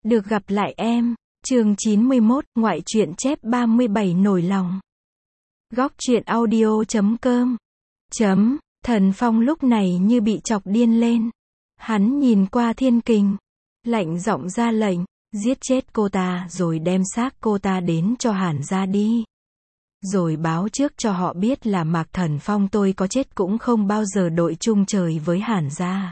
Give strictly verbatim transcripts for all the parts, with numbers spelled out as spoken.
Được gặp lại em. Chương chín mươi mốt, ngoại truyện chép ba mươi bảy nổi lòng. Góc truyện audio chấm com. Chấm, Thần Phong lúc này như bị chọc điên lên. Hắn nhìn qua Thiên Kình, lạnh giọng ra lệnh, giết chết cô ta rồi đem xác cô ta đến cho Hàn gia đi. Rồi báo trước cho họ biết là Mạc Thần Phong tôi có chết cũng không bao giờ đội chung trời với Hàn gia.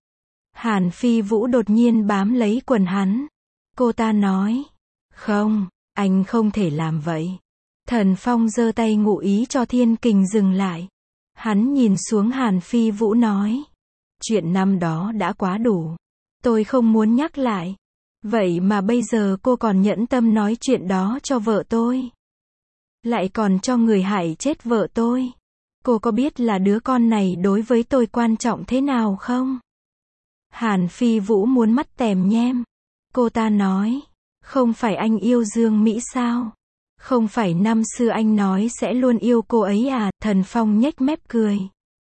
Hàn Phi Vũ đột nhiên bám lấy quần hắn. Cô ta nói, không, anh không thể làm vậy. Thần Phong giơ tay ngụ ý cho Thiên Kình dừng lại. Hắn nhìn xuống Hàn Phi Vũ nói, chuyện năm đó đã quá đủ. Tôi không muốn nhắc lại. Vậy mà bây giờ cô còn nhẫn tâm nói chuyện đó cho vợ tôi. Lại còn cho người hại chết vợ tôi. Cô có biết là đứa con này đối với tôi quan trọng thế nào không? Hàn Phi Vũ muốn mắt tèm nhem. Cô ta nói, không phải anh yêu Dương Mỹ sao? Không phải năm xưa anh nói sẽ luôn yêu cô ấy à? Thần Phong nhếch mép cười.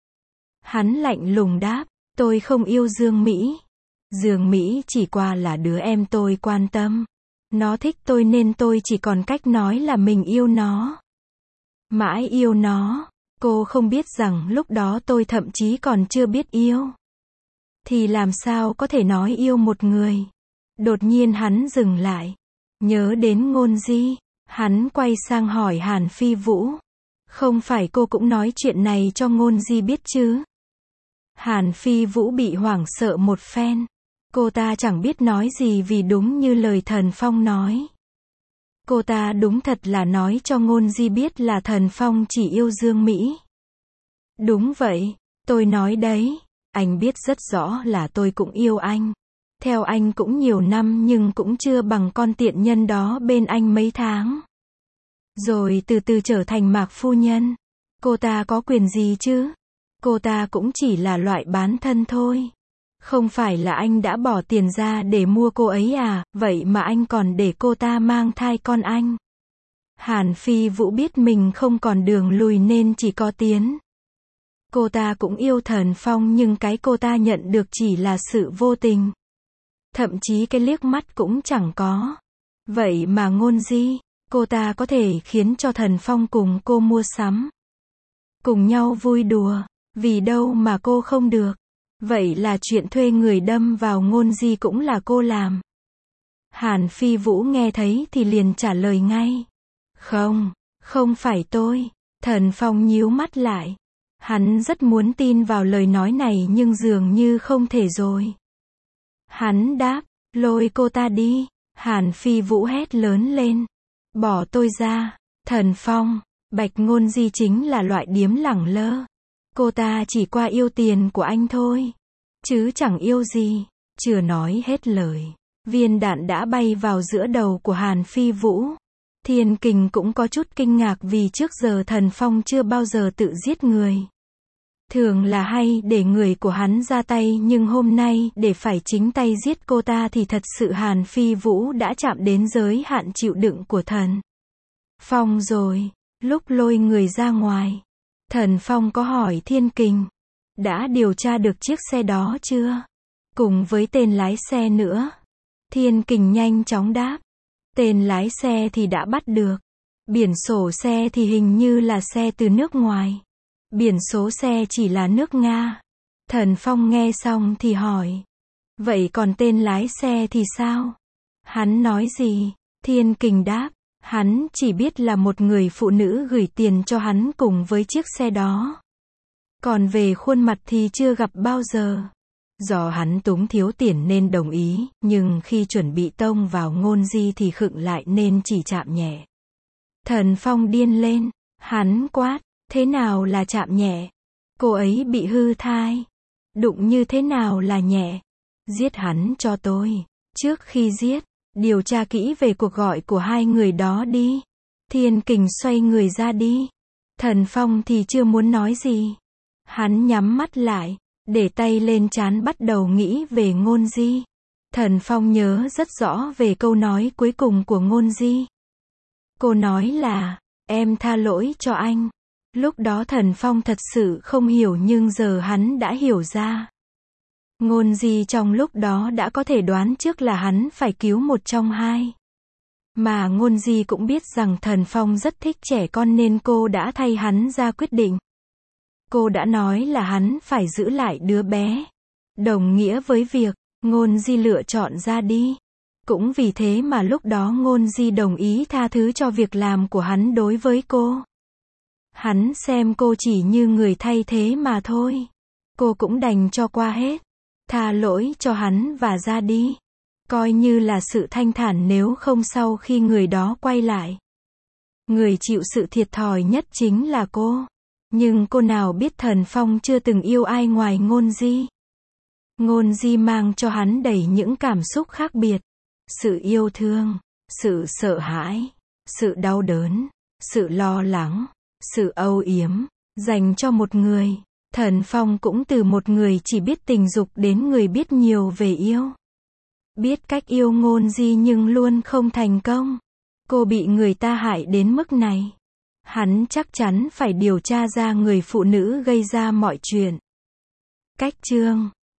Hắn lạnh lùng đáp, tôi không yêu Dương Mỹ. Dương Mỹ chỉ qua là đứa em tôi quan tâm. Nó thích tôi nên tôi chỉ còn cách nói là mình yêu nó. Mãi yêu nó. Cô không biết rằng lúc đó tôi thậm chí còn chưa biết yêu. Thì làm sao có thể nói yêu một người? Đột nhiên hắn dừng lại. Nhớ đến Ngôn Di. Hắn quay sang hỏi Hàn Phi Vũ. Không phải cô cũng nói chuyện này cho Ngôn Di biết chứ? Hàn Phi Vũ bị hoảng sợ một phen. Cô ta chẳng biết nói gì vì đúng như lời Thần Phong nói. Cô ta đúng thật là nói cho Ngôn Di biết là Thần Phong chỉ yêu Dương Mỹ. Đúng vậy, tôi nói đấy. Anh biết rất rõ là tôi cũng yêu anh. Theo anh cũng nhiều năm nhưng cũng chưa bằng con tiện nhân đó bên anh mấy tháng. Rồi từ từ trở thành Mạc phu nhân. Cô ta có quyền gì chứ? Cô ta cũng chỉ là loại bán thân thôi. Không phải là anh đã bỏ tiền ra để mua cô ấy à? Vậy mà anh còn để cô ta mang thai con anh. Hàn Phi Vũ biết mình không còn đường lùi nên chỉ có tiến. Cô ta cũng yêu Thần Phong nhưng cái cô ta nhận được chỉ là sự vô tình. Thậm chí cái liếc mắt cũng chẳng có. Vậy mà Ngôn Di, cô ta có thể khiến cho Thần Phong cùng cô mua sắm. Cùng nhau vui đùa. Vì đâu mà cô không được. Vậy là chuyện thuê người đâm vào Ngôn Di cũng là cô làm. Hàn Phi Vũ nghe thấy thì liền trả lời ngay. Không, không phải tôi. Thần Phong nhíu mắt lại. Hắn rất muốn tin vào lời nói này nhưng dường như không thể rồi. Hắn đáp, lôi cô ta đi. Hàn Phi Vũ hét lớn lên. Bỏ tôi ra. Thần Phong, Bạch Ngôn Di chính là loại điếm lẳng lơ. Cô ta chỉ qua yêu tiền của anh thôi. Chứ chẳng yêu gì. Chưa nói hết lời. Viên đạn đã bay vào giữa đầu của Hàn Phi Vũ. Thiên Kình cũng có chút kinh ngạc vì trước giờ Thần Phong chưa bao giờ tự giết người. Thường là hay để người của hắn ra tay nhưng hôm nay để phải chính tay giết cô ta thì thật sự Hàn Phi Vũ đã chạm đến giới hạn chịu đựng của Thần Phong rồi. Lúc lôi người ra ngoài, Thần Phong có hỏi Thiên Kình, đã điều tra được chiếc xe đó chưa? Cùng với tên lái xe nữa. Thiên Kình nhanh chóng đáp. Tên lái xe thì đã bắt được. Biển sổ xe thì hình như là xe từ nước ngoài. Biển số xe chỉ là nước Nga. Thần Phong nghe xong thì hỏi. Vậy còn tên lái xe thì sao? Hắn nói gì? Thiên Kình đáp. Hắn chỉ biết là một người phụ nữ gửi tiền cho hắn cùng với chiếc xe đó. Còn về khuôn mặt thì chưa gặp bao giờ. Do hắn túng thiếu tiền nên đồng ý, nhưng khi chuẩn bị tông vào Ngôn Di thì khựng lại nên chỉ chạm nhẹ. Thần Phong điên lên. Hắn quát. Thế nào là chạm nhẹ? Cô ấy bị hư thai. Đụng như thế nào là nhẹ? Giết hắn cho tôi. Trước khi giết, điều tra kỹ về cuộc gọi của hai người đó đi. Thiên Kình xoay người ra đi. Thần Phong thì chưa muốn nói gì. Hắn nhắm mắt lại, để tay lên trán bắt đầu nghĩ về Ngôn Di. Thần Phong nhớ rất rõ về câu nói cuối cùng của Ngôn Di. Cô nói là, em tha lỗi cho anh. Lúc đó Thần Phong thật sự không hiểu nhưng giờ hắn đã hiểu ra. Ngôn Di trong lúc đó đã có thể đoán trước là hắn phải cứu một trong hai. Mà Ngôn Di cũng biết rằng Thần Phong rất thích trẻ con nên cô đã thay hắn ra quyết định. Cô đã nói là hắn phải giữ lại đứa bé. Đồng nghĩa với việc, Ngôn Di lựa chọn ra đi. Cũng vì thế mà lúc đó Ngôn Di đồng ý tha thứ cho việc làm của hắn đối với cô. Hắn xem cô chỉ như người thay thế mà thôi. Cô cũng đành cho qua hết. Tha lỗi cho hắn và ra đi. Coi như là sự thanh thản nếu không sau khi người đó quay lại. Người chịu sự thiệt thòi nhất chính là cô. Nhưng cô nào biết Thần Phong chưa từng yêu ai ngoài Ngôn Di. Ngôn Di mang cho hắn đầy những cảm xúc khác biệt. Sự yêu thương, sự sợ hãi, sự đau đớn, sự lo lắng, sự âu yếm, dành cho một người. Thần Phong cũng từ một người chỉ biết tình dục đến người biết nhiều về yêu. Biết cách yêu Ngôn Di nhưng luôn không thành công. Cô bị người ta hại đến mức này. Hắn chắc chắn phải điều tra ra người phụ nữ gây ra mọi chuyện. Cách chương